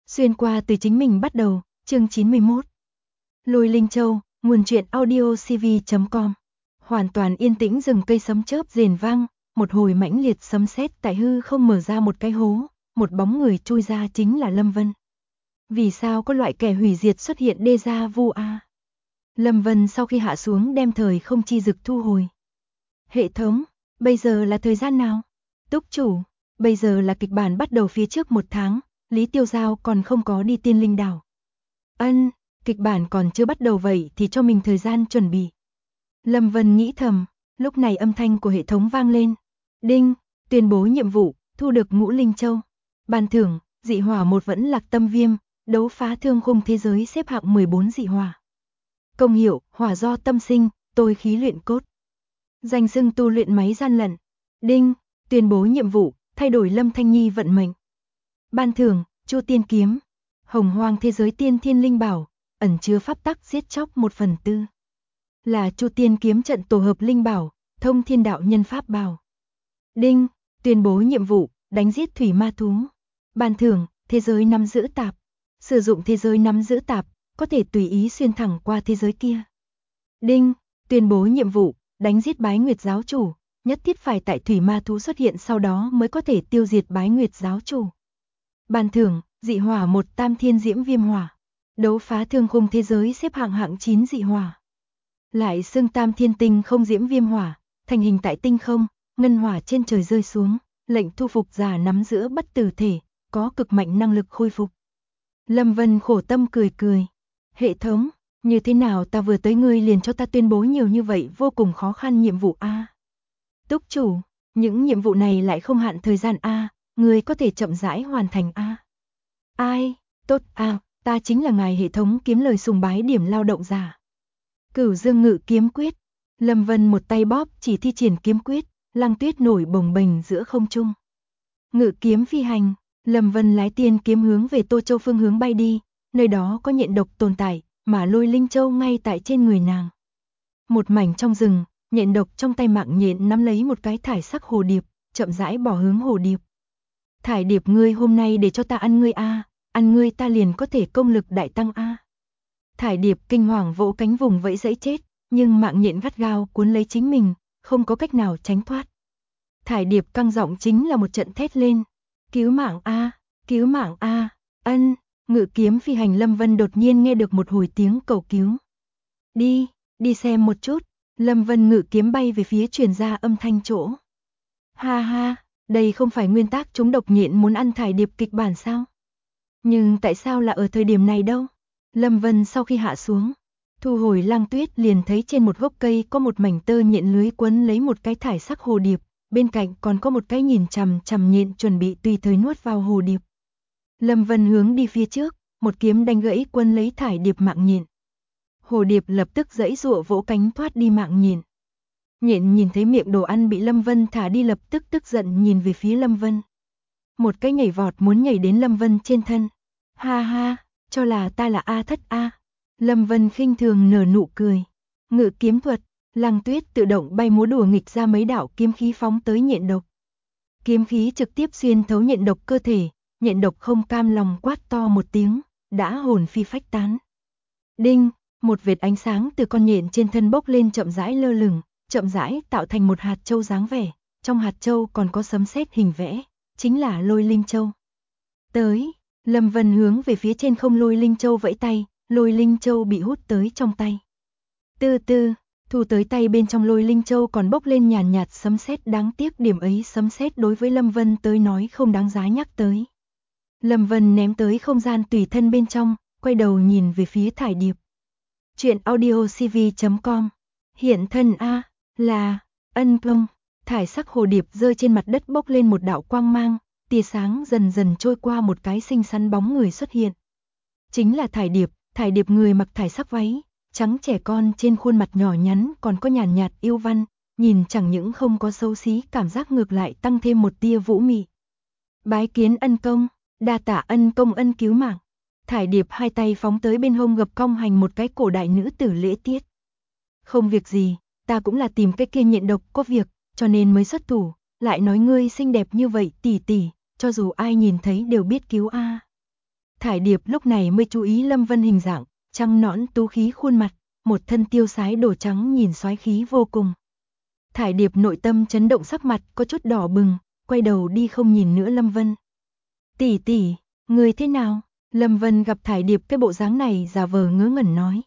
Xuyên qua từ chính mình bắt đầu, chương 91. Lôi Linh Châu, nguồn truyện audio cv.com. Hoàn toàn yên tĩnh, rừng cây sấm chớp rền vang, một hồi mãnh liệt sấm sét tại hư không mở ra một cái hố, một bóng người chui ra chính là Lâm Vân. Vì sao có loại kẻ hủy diệt xuất hiện déjà vu a? Lâm Vân sau khi hạ xuống đem thời không chi dực thu hồi. Hệ thống, bây giờ là thời gian nào? Túc chủ, bây giờ là kịch bản bắt đầu phía trước 1 tháng. Lý Tiêu Giao còn không có đi Tiên Linh Đảo. Kịch bản còn chưa bắt đầu vậy thì cho mình thời gian chuẩn bị. Lâm Vân nghĩ thầm, lúc này âm thanh của hệ thống vang lên. Đinh, tuyên bố nhiệm vụ, thu được Ngũ Linh Châu. Ban thưởng, dị hỏa 1 vẫn lạc tâm viêm, đấu phá thương khung thế giới xếp hạng 14 dị hỏa. Công hiệu, hỏa do tâm sinh, tôi khí luyện cốt. Danh xưng tu luyện máy gian lận. Đinh, tuyên bố nhiệm vụ, thay đổi Lâm Thanh Nhi vận mệnh. Ban thưởng, Chu Tiên Kiếm, Hồng Hoang thế giới tiên thiên linh bảo, ẩn chứa pháp tắc giết chóc 1/4. Là Chu Tiên Kiếm trận tổ hợp linh bảo, thông thiên đạo nhân pháp bảo. Đinh, tuyên bố nhiệm vụ, đánh giết thủy ma thú. Ban thưởng, thế giới nắm giữ tạp. Sử dụng thế giới nắm giữ tạp, có thể tùy ý xuyên thẳng qua thế giới kia. Đinh, tuyên bố nhiệm vụ, đánh giết Bái Nguyệt giáo chủ, nhất thiết phải tại thủy ma thú xuất hiện sau đó mới có thể tiêu diệt Bái Nguyệt giáo chủ. Ban thưởng, dị hỏa 1 tam thiên diễm viêm hỏa. Đấu phá thương khung thế giới xếp hạng 9 dị hỏa. Lại xưng tam thiên tinh không diễm viêm hỏa, thành hình tại tinh không, ngân hỏa trên trời rơi xuống, lệnh thu phục giả nắm giữ bất tử thể, có cực mạnh năng lực khôi phục. Lâm Vân khổ tâm cười cười. Hệ thống, như thế nào ta vừa tới ngươi liền cho ta tuyên bố nhiều như vậy, vô cùng khó khăn nhiệm vụ a. Túc chủ, những nhiệm vụ này lại không hạn thời gian a, ngươi có thể chậm rãi hoàn thành a. Ai, tốt a, ta chính là ngài hệ thống kiếm lời sùng bái điểm lao động giả. Cửu Dương Ngự Kiếm Quyết. Lâm Vân một tay bóp chỉ thi triển kiếm quyết, Lăng Tuyết nổi bồng bềnh giữa không trung. Ngự kiếm phi hành, Lâm Vân lái tiên kiếm hướng về Tô Châu phương hướng bay đi, nơi đó có nhện độc tồn tại, mà Lôi Linh Châu ngay tại trên người nàng. Một mảnh trong rừng, nhện độc trong tay mạng nhện nắm lấy một cái thải sắc hồ điệp, chậm rãi bỏ hướng hồ điệp. Thải điệp, ngươi hôm nay để cho ta ăn ngươi a, ăn ngươi ta liền có thể công lực đại tăng a. Thải điệp kinh hoàng vỗ cánh vùng vẫy giãy chết, nhưng mạng nhện gắt gao cuốn lấy chính mình, không có cách nào tránh thoát. Thải điệp căng giọng chính là một trận thét lên, cứu mạng a, cứu mạng a. Ngự kiếm phi hành Lâm Vân đột nhiên nghe được một hồi tiếng cầu cứu. Đi xem một chút. Lâm Vân ngự kiếm bay về phía truyền ra âm thanh chỗ. Ha ha, đây không phải nguyên tắc chúng độc nhện muốn ăn thải điệp kịch bản sao? Nhưng tại sao là ở thời điểm này đâu? Lâm Vân sau khi hạ xuống, thu hồi Lăng Tuyết liền thấy trên một gốc cây có một mảnh tơ nhện lưới quấn lấy một cái thải sắc hồ điệp, bên cạnh còn có một cái nhìn chằm chằm nhện chuẩn bị tùy thời nuốt vào hồ điệp. Lâm Vân hướng đi phía trước, một kiếm đánh gãy quấn lấy thải điệp mạng nhện. Hồ điệp lập tức giãy giụa vỗ cánh thoát đi mạng nhện. Nhện nhìn thấy miệng đồ ăn bị Lâm Vân thả đi lập tức tức giận nhìn về phía Lâm Vân. Một cái nhảy vọt muốn nhảy đến Lâm Vân trên thân. Ha ha, cho là ta là A Thất a. Lâm Vân khinh thường nở nụ cười. Ngự kiếm thuật, Lăng Tuyết tự động bay múa đùa nghịch ra mấy đạo kiếm khí phóng tới nhện độc. Kiếm khí trực tiếp xuyên thấu nhện độc cơ thể, nhện độc không cam lòng quát to một tiếng, đã hồn phi phách tán. Đinh, một vệt ánh sáng từ con nhện trên thân bốc lên chậm rãi lơ lửng, chậm rãi tạo thành một hạt châu dáng vẻ, trong hạt châu còn có sấm sét hình vẽ, chính là Lôi Linh Châu. Tới, Lâm Vân hướng về phía trên không Lôi Linh Châu vẫy tay, Lôi Linh Châu bị hút tới trong tay. Từ từ, thu tới tay bên trong Lôi Linh Châu còn bốc lên nhàn nhạt sấm sét, đáng tiếc điểm ấy sấm sét đối với Lâm Vân tới nói không đáng giá nhắc tới. Lâm Vân ném tới không gian tùy thân bên trong, quay đầu nhìn về phía thải điệp. Chuyện audio cv.com. Hiện thân a, là công. Thải sắc hồ điệp rơi trên mặt đất bốc lên một đạo quang mang, tia sáng dần dần trôi qua, một cái xinh xắn bóng người xuất hiện. Chính là thải điệp người mặc thải sắc váy, trắng trẻ con, trên khuôn mặt nhỏ nhắn còn có nhàn nhạt yêu văn, nhìn chẳng những không có xấu xí, cảm giác ngược lại tăng thêm một tia vũ mị. Bái kiến ân công, đa tạ ân công ân cứu mạng. Thải điệp hai tay phóng tới bên hông gập cong hành một cái cổ đại nữ tử lễ tiết. Không việc gì, ta cũng là tìm cái kia nhện độc có việc, cho nên mới xuất thủ, lại nói ngươi xinh đẹp như vậy tỷ tỷ, cho dù ai nhìn thấy đều biết cứu a. Thải Điệp lúc này mới chú ý Lâm Vân hình dạng, trắng nõn tú khí khuôn mặt, một thân tiêu sái đồ trắng nhìn soái khí vô cùng. Thải Điệp nội tâm chấn động, sắc mặt có chút đỏ bừng, quay đầu đi không nhìn nữa Lâm Vân. Tỷ tỷ, người thế nào? Lâm Vân gặp Thải Điệp cái bộ dáng này giả vờ ngớ ngẩn nói.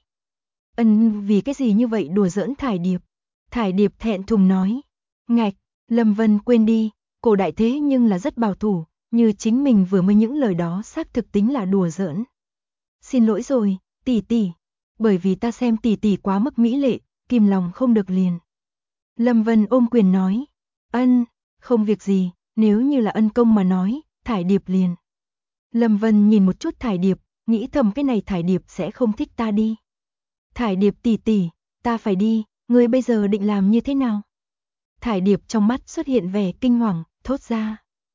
Vì cái gì như vậy đùa giỡn Thải Điệp? Thải Điệp thẹn thùng nói. Ngạch, Lâm Vân quên đi, cổ đại thế nhưng là rất bảo thủ, như chính mình vừa mới những lời đó xác thực tính là đùa giỡn. Xin lỗi rồi, tỷ tỷ, bởi vì ta xem tỷ tỷ quá mức mỹ lệ, kìm lòng không được liền. Lâm Vân ôm quyền nói. Không việc gì, nếu như là ân công mà nói, Thải Điệp liền. Lâm Vân nhìn một chút Thải Điệp, nghĩ thầm cái này Thải Điệp sẽ không thích ta đi. Thải Điệp tỷ tỷ, ta phải đi, ngươi bây giờ định làm như thế nào? Thải Điệp trong mắt xuất hiện vẻ kinh hoàng, thốt ra.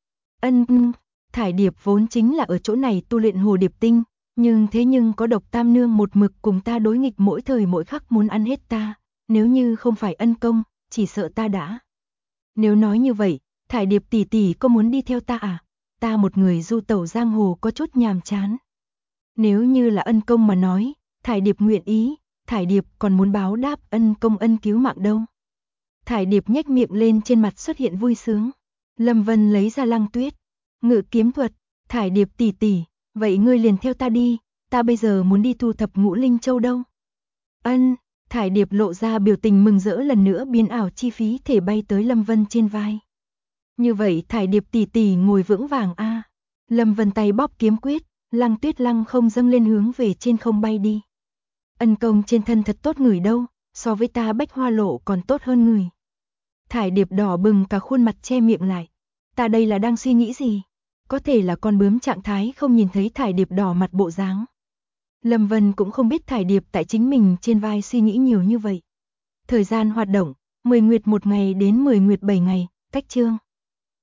Thải Điệp vốn chính là ở chỗ này tu luyện hồ điệp tinh, nhưng có Độc Tam Nương một mực cùng ta đối nghịch, mỗi thời mỗi khắc muốn ăn hết ta, nếu như không phải ân công, chỉ sợ ta đã. Nếu nói như vậy, Thải Điệp tỷ tỷ có muốn đi theo ta à? Ta một người du tẩu giang hồ có chút nhàm chán. Nếu như là ân công mà nói, Thải Điệp nguyện ý, Thải Điệp còn muốn báo đáp ân công ân cứu mạng đâu. Thải Điệp nhếch miệng lên, trên mặt xuất hiện vui sướng. Lâm Vân lấy ra Lăng Tuyết, ngự kiếm thuật. Thải Điệp tỷ tỷ, vậy ngươi liền theo ta đi, ta bây giờ muốn đi thu thập Ngũ Linh Châu đâu. Thải Điệp lộ ra biểu tình mừng rỡ, lần nữa biến ảo chi phí thể bay tới Lâm Vân trên vai. Như vậy Thải Điệp tỷ tỷ ngồi vững vàng a. Lâm Vân tay bóp kiếm quyết, Lăng Tuyết lăng không dâng lên hướng về trên không bay đi. Ân công trên thân thật tốt ngửi đâu, so với ta Bách Hoa Lộ còn tốt hơn ngửi. Thải Điệp đỏ bừng cả khuôn mặt che miệng lại. Ta đây là đang suy nghĩ gì? Có thể là con bướm trạng thái không nhìn thấy Thải Điệp đỏ mặt bộ dáng. Lâm Vân cũng không biết Thải Điệp tại chính mình trên vai suy nghĩ nhiều như vậy. Thời gian hoạt động, 10 nguyệt 1 ngày đến 10 nguyệt 7 ngày, cách chương.